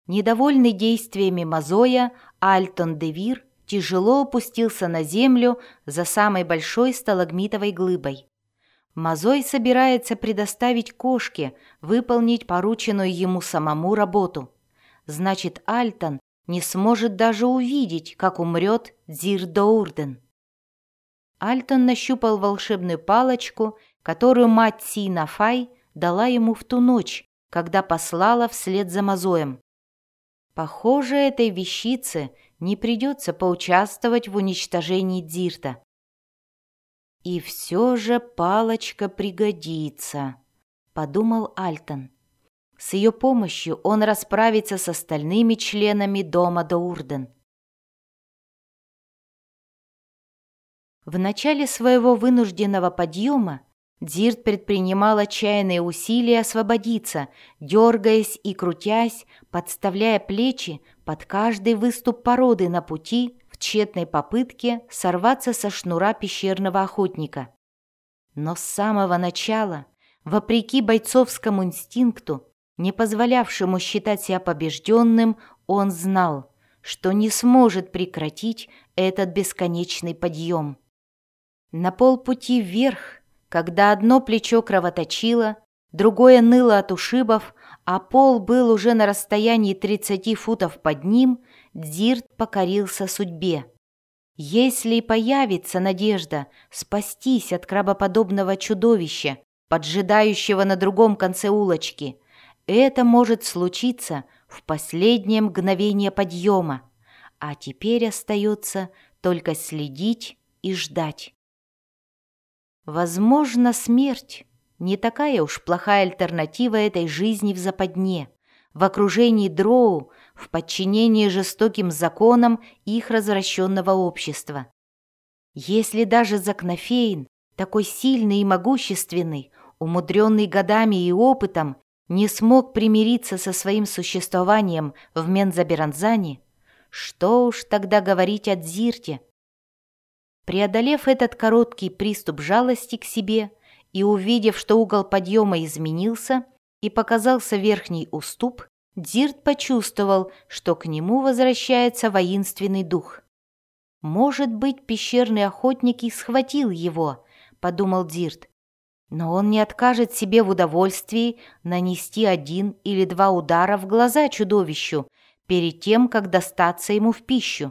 Недовольный действиями Мазоя, Альтон-де-Вир тяжело опустился на землю за самой большой сталагмитовой глыбой. Мазой собирается предоставить кошке выполнить порученную ему самому работу. Значит, Альтон не сможет даже увидеть, как умрет Дзир-Доурден. Альтон нащупал волшебную палочку, которую мать Си-Нафай дала ему в ту ночь, когда послала вслед за Мазоем. Похоже, этой вещице не придется поучаствовать в уничтожении Дзирта. «И все же палочка пригодится», — подумал Альтон. С ее помощью он расправится с остальными членами дома Доурден. В начале своего вынужденного подъема Дзирт предпринимал отчаянные усилия освободиться, дергаясь и крутясь, подставляя плечи под каждый выступ породы на пути в тщетной попытке сорваться со шнура пещерного охотника. Но с самого начала, вопреки бойцовскому инстинкту, не позволявшему считать себя побежденным, он знал, что не сможет прекратить этот бесконечный подъем. На полпути вверх, когда одно плечо кровоточило, другое ныло от ушибов, а пол был уже на расстоянии 30 футов под ним, Дзирт покорился судьбе. Если появится надежда спастись от крабоподобного чудовища, поджидающего на другом конце улочки, это может случиться в последнее мгновение подъема, а теперь остается только следить и ждать. Возможно, смерть не такая уж плохая альтернатива этой жизни в западне, в окружении дроу, в подчинении жестоким законам их развращенного общества. Если даже Закнофейн, такой сильный и могущественный, умудренный годами и опытом, не смог примириться со своим существованием в Мензаберанзане, что уж тогда говорить о Дзирте? Преодолев этот короткий приступ жалости к себе и увидев, что угол подъема изменился и показался верхний уступ, Дзирт почувствовал, что к нему возвращается воинственный дух. «Может быть, пещерный охотник и схватил его», — подумал Дзирт, «но он не откажет себе в удовольствии нанести 1 или 2 удара в глаза чудовищу перед тем, как достаться ему в пищу».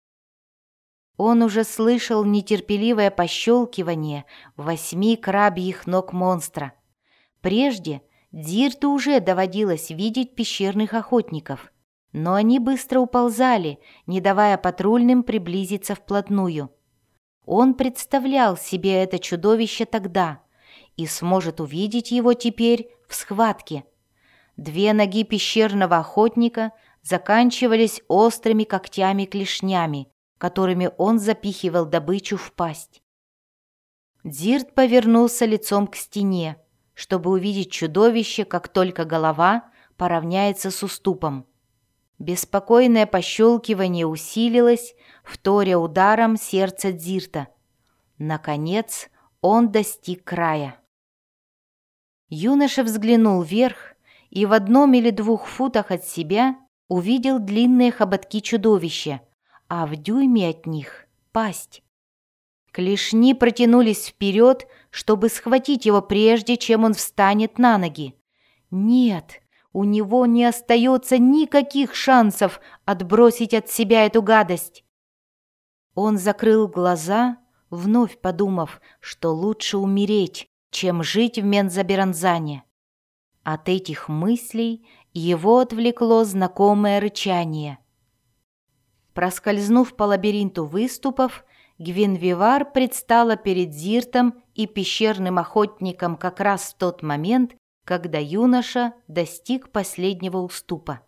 Он уже слышал нетерпеливое пощелкивание 8 крабьих ног монстра. Прежде Дзирту уже доводилось видеть пещерных охотников, но они быстро уползали, не давая патрульным приблизиться вплотную. Он представлял себе это чудовище тогда и сможет увидеть его теперь в схватке. 2 ноги пещерного охотника заканчивались острыми когтями-клешнями, которыми он запихивал добычу в пасть. Дзирт повернулся лицом к стене, чтобы увидеть чудовище, как только голова поравняется с уступом. Беспокойное пощелкивание усилилось, вторя ударом сердца Дзирта. Наконец он достиг края. Юноша взглянул вверх и в 1 или 2 футах от себя увидел длинные хоботки чудовища, а в дюйме от них — пасть. Клешни протянулись вперед, чтобы схватить его прежде, чем он встанет на ноги. Нет, у него не остается никаких шансов отбросить от себя эту гадость. Он закрыл глаза, вновь подумав, что лучше умереть, чем жить в Мензаберанзане. От этих мыслей его отвлекло знакомое рычание. Проскользнув по лабиринту выступов, Гвинвивар предстала перед Дзиртом и пещерным охотником как раз в тот момент, когда юноша достиг последнего уступа.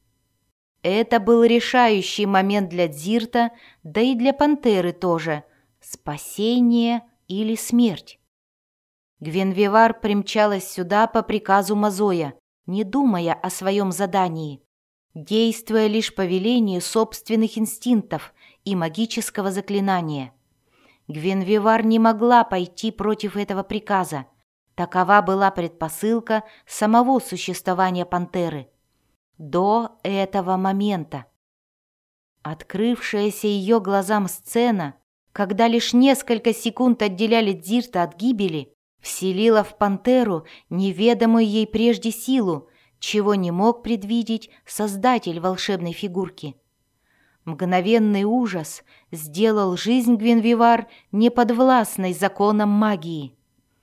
Это был решающий момент для Дзирта, да и для пантеры тоже — спасение или смерть. Гвинвивар примчалась сюда по приказу Мазоя, не думая о своем задании, действуя лишь по велению собственных инстинктов и магического заклинания. Гвинвивар не могла пойти против этого приказа. Такова была предпосылка самого существования пантеры. до этого момента. Открывшаяся ее глазам сцена, когда лишь несколько секунд отделяли Дзирта от гибели, вселила в пантеру неведомую ей прежде силу, чего не мог предвидеть создатель волшебной фигурки. Мгновенный ужас сделал жизнь Гвинвивар неподвластной законам магии.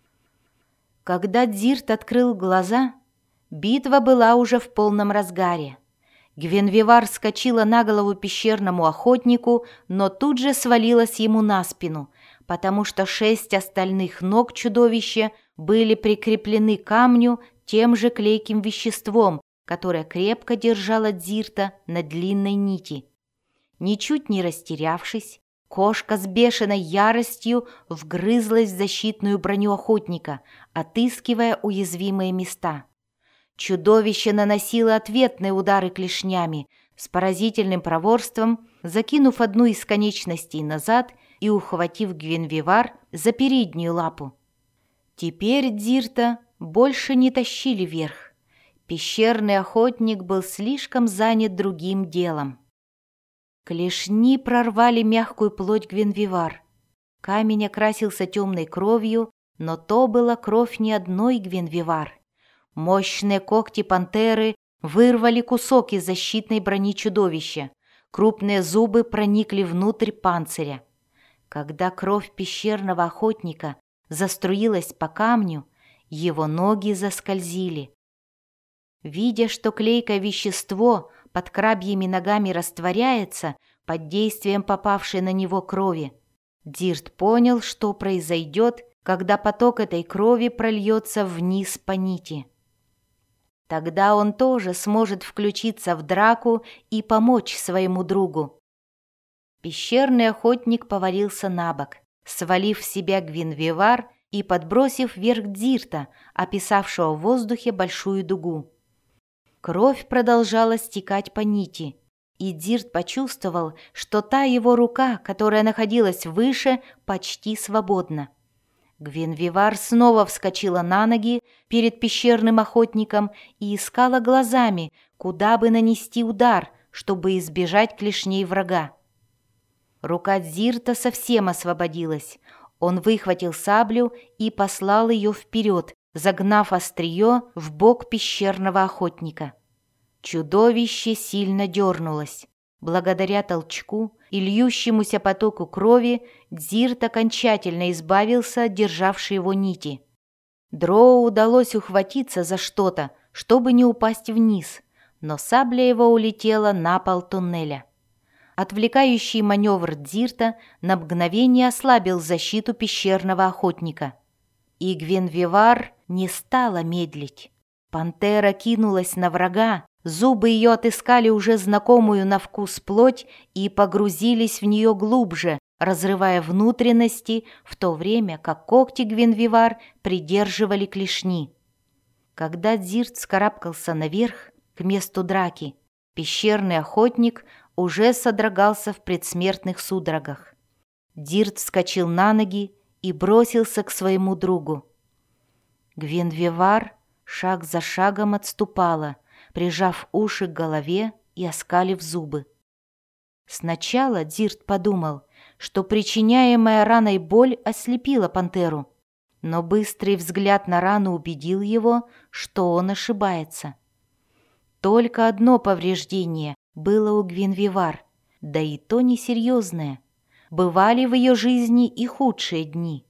Когда Дзирт открыл глаза, битва была уже в полном разгаре. Гвинвивар скочила на голову пещерному охотнику, но тут же свалилась ему на спину, потому что 6 остальных ног чудовища были прикреплены к камню тем же клейким веществом, которое крепко держало Дзирта на длинной нити. Ничуть не растерявшись, кошка с бешеной яростью вгрызлась в защитную броню охотника, отыскивая уязвимые места. Чудовище наносило ответные удары клешнями, с поразительным проворством, закинув одну из конечностей назад и ухватив Гвинвивар за переднюю лапу. Теперь Дзирта больше не тащили вверх. Пещерный охотник был слишком занят другим делом. Клешни прорвали мягкую плоть Гвинвивар. Камень окрасился темной кровью, но то была кровь не одной Гвинвивар. Мощные когти пантеры вырвали кусок из защитной брони чудовища. Крупные зубы проникли внутрь панциря. Когда кровь пещерного охотника заструилась по камню, его ноги заскользили. Видя, что клейкое вещество под крабьими ногами растворяется под действием попавшей на него крови, Дзирт понял, что произойдет, когда поток этой крови прольется вниз по нити. Тогда он тоже сможет включиться в драку и помочь своему другу. Пещерный охотник повалился на бок, свалив в себя Гвинвивар и подбросив вверх Дзирта, описавшего в воздухе большую дугу. Кровь продолжала стекать по нити, и Дзирт почувствовал, что та его рука, которая находилась выше, почти свободна. Гвинвивар снова вскочила на ноги перед пещерным охотником и искала глазами, куда бы нанести удар, чтобы избежать клешней врага. Рука Дзирта совсем освободилась. Он выхватил саблю и послал ее вперед, загнав острие в бок пещерного охотника. Чудовище сильно дернулось. Благодаря толчку и льющемуся потоку крови Дзирт окончательно избавился от державшей его нити. Дроу удалось ухватиться за что-то, чтобы не упасть вниз, но сабля его улетела на пол туннеля. Отвлекающий маневр Дзирта на мгновение ослабил защиту пещерного охотника. И Гвинвивар не стала медлить. Пантера кинулась на врага, зубы ее отыскали уже знакомую на вкус плоть и погрузились в нее глубже, разрывая внутренности, в то время как когти Гвинвивар придерживали клешни. Когда Дзирт вскарабкался наверх, к месту драки, пещерный охотник уже содрогался в предсмертных судорогах. Дзирт вскочил на ноги и бросился к своему другу. Гвинвивар шаг за шагом отступала, прижав уши к голове и оскалив зубы. Сначала Дзирт подумал, что причиняемая раной боль ослепила пантеру, но быстрый взгляд на рану убедил его, что он ошибается. Только одно повреждение было у Гвинвивар, да и то несерьезное. Бывали в ее жизни и худшие дни.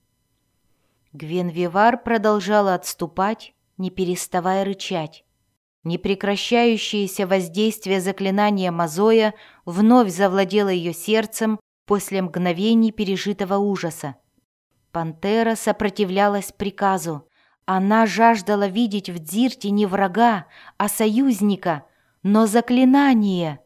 Гвинвивар продолжала отступать, не переставая рычать. Непрекращающееся воздействие заклинания Мазоя вновь завладело ее сердцем после мгновений пережитого ужаса. Пантера сопротивлялась приказу. Она жаждала видеть в Дзирте не врага, а союзника, но заклинание.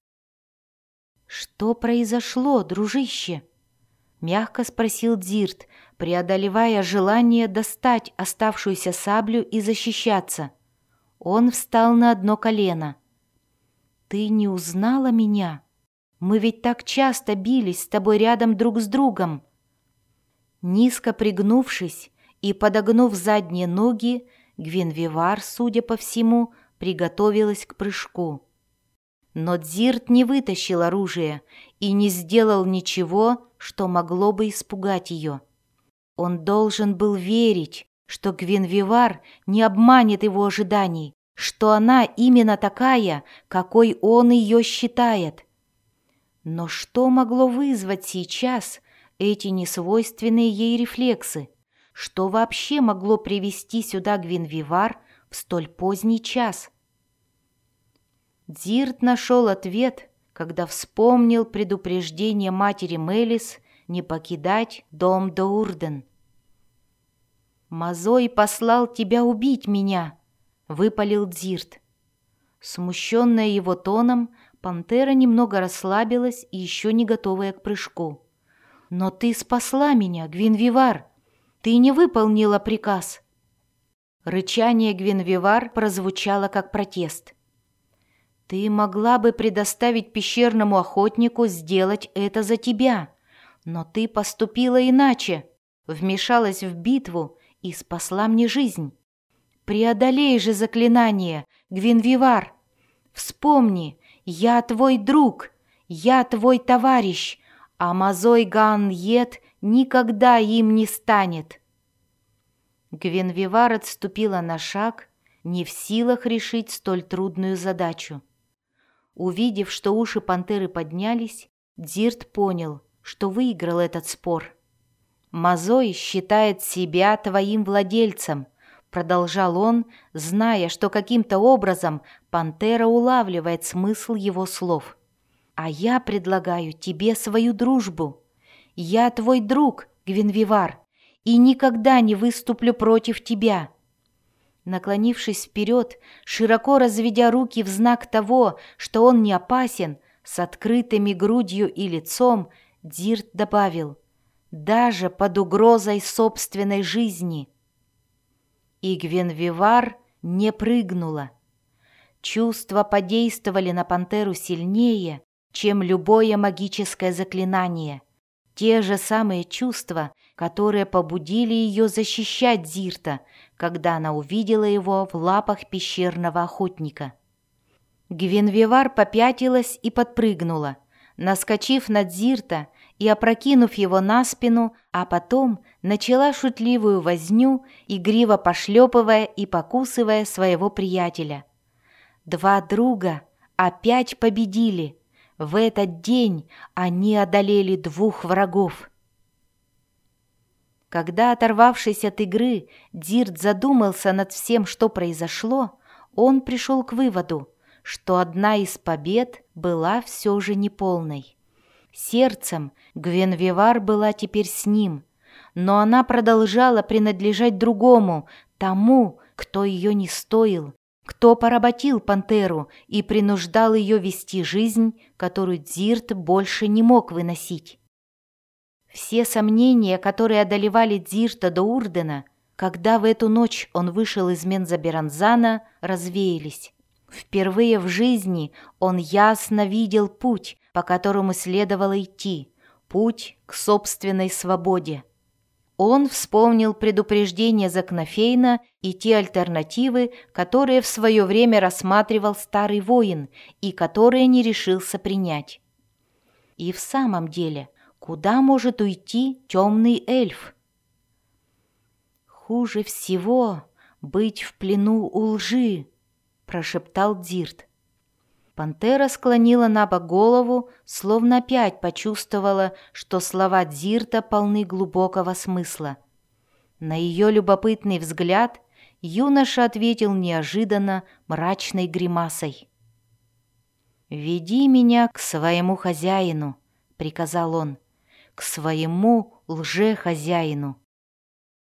«Что произошло, дружище?» — мягко спросил Дзирт, преодолевая желание достать оставшуюся саблю и защищаться. Он встал на одно колено. «Ты не узнала меня? Мы ведь так часто бились с тобой рядом друг с другом». Низко пригнувшись и подогнув задние ноги, Гвинвивар, судя по всему, приготовилась к прыжку. Но Дзирт не вытащил оружие и не сделал ничего, что могло бы испугать ее. Он должен был верить, что Гвиневар не обманет его ожиданий, что она именно такая, какой он ее считает. Но что могло вызвать сейчас эти несвойственные ей рефлексы? Что вообще могло привести сюда Гвиневар в столь поздний час? Дзирт нашел ответ, когда вспомнил предупреждение матери Мелис не покидать дом Доурден. «Мазой послал тебя убить меня», — выпалил Дзирт. Смущенная его тоном, пантера немного расслабилась и еще не готовая к прыжку. «Но ты спасла меня, Гвиневар! Ты не выполнила приказ!» Рычание Гвиневар прозвучало как протест. «Ты могла бы предоставить пещерному охотнику сделать это за тебя, но ты поступила иначе, вмешалась в битву и спасла мне жизнь. Преодолей же заклинание, Гвиневар! Вспомни, я твой друг, я твой товарищ, а Мазой Гаан-Йет никогда им не станет!» Гвиневар отступила на шаг, не в силах решить столь трудную задачу. Увидев, что уши пантеры поднялись, Дзирт понял, что выиграл этот спор. «Мазой считает себя твоим владельцем», — продолжал он, зная, что каким-то образом пантера улавливает смысл его слов. «А я предлагаю тебе свою дружбу. Я твой друг, Гвиневар, и никогда не выступлю против тебя». Наклонившись вперед, широко разведя руки в знак того, что он не опасен, с открытыми грудью и лицом, Дзирт добавил: «Даже под угрозой собственной жизни». И Гвиневар не прыгнула. Чувства подействовали на пантеру сильнее, чем любое магическое заклинание. Те же самые чувства, которые побудили ее защищать Дзирта, когда она увидела его в лапах пещерного охотника. Гвиневар попятилась и подпрыгнула, наскочив на Дзирта и опрокинув его на спину, а потом начала шутливую возню, игриво пошлепывая и покусывая своего приятеля. Два друга опять победили. В этот день они одолели двух врагов. Когда, оторвавшись от игры, Дзирт задумался над всем, что произошло, он пришел к выводу, что одна из побед была все же неполной. Сердцем Гвиневар была теперь с ним, но она продолжала принадлежать другому, тому, кто ее не стоил, кто поработил пантеру и принуждал ее вести жизнь, которую Дзирт больше не мог выносить. Все сомнения, которые одолевали Дзирта Доурдена, когда в эту ночь он вышел из Мензаберанзана, развеялись. Впервые в жизни он ясно видел путь, по которому следовало идти, путь к собственной свободе. Он вспомнил предупреждение Закнофейна и те альтернативы, которые в свое время рассматривал старый воин и которые не решился принять. И в самом деле, куда может уйти темный эльф? «Хуже всего быть в плену у лжи», — прошептал Дзирт. Пантера склонила набок голову, словно опять почувствовала, что слова Дзирта полны глубокого смысла. На ее любопытный взгляд юноша ответил неожиданно мрачной гримасой. «Веди меня к своему хозяину», — приказал он, — «к своему лже-хозяину».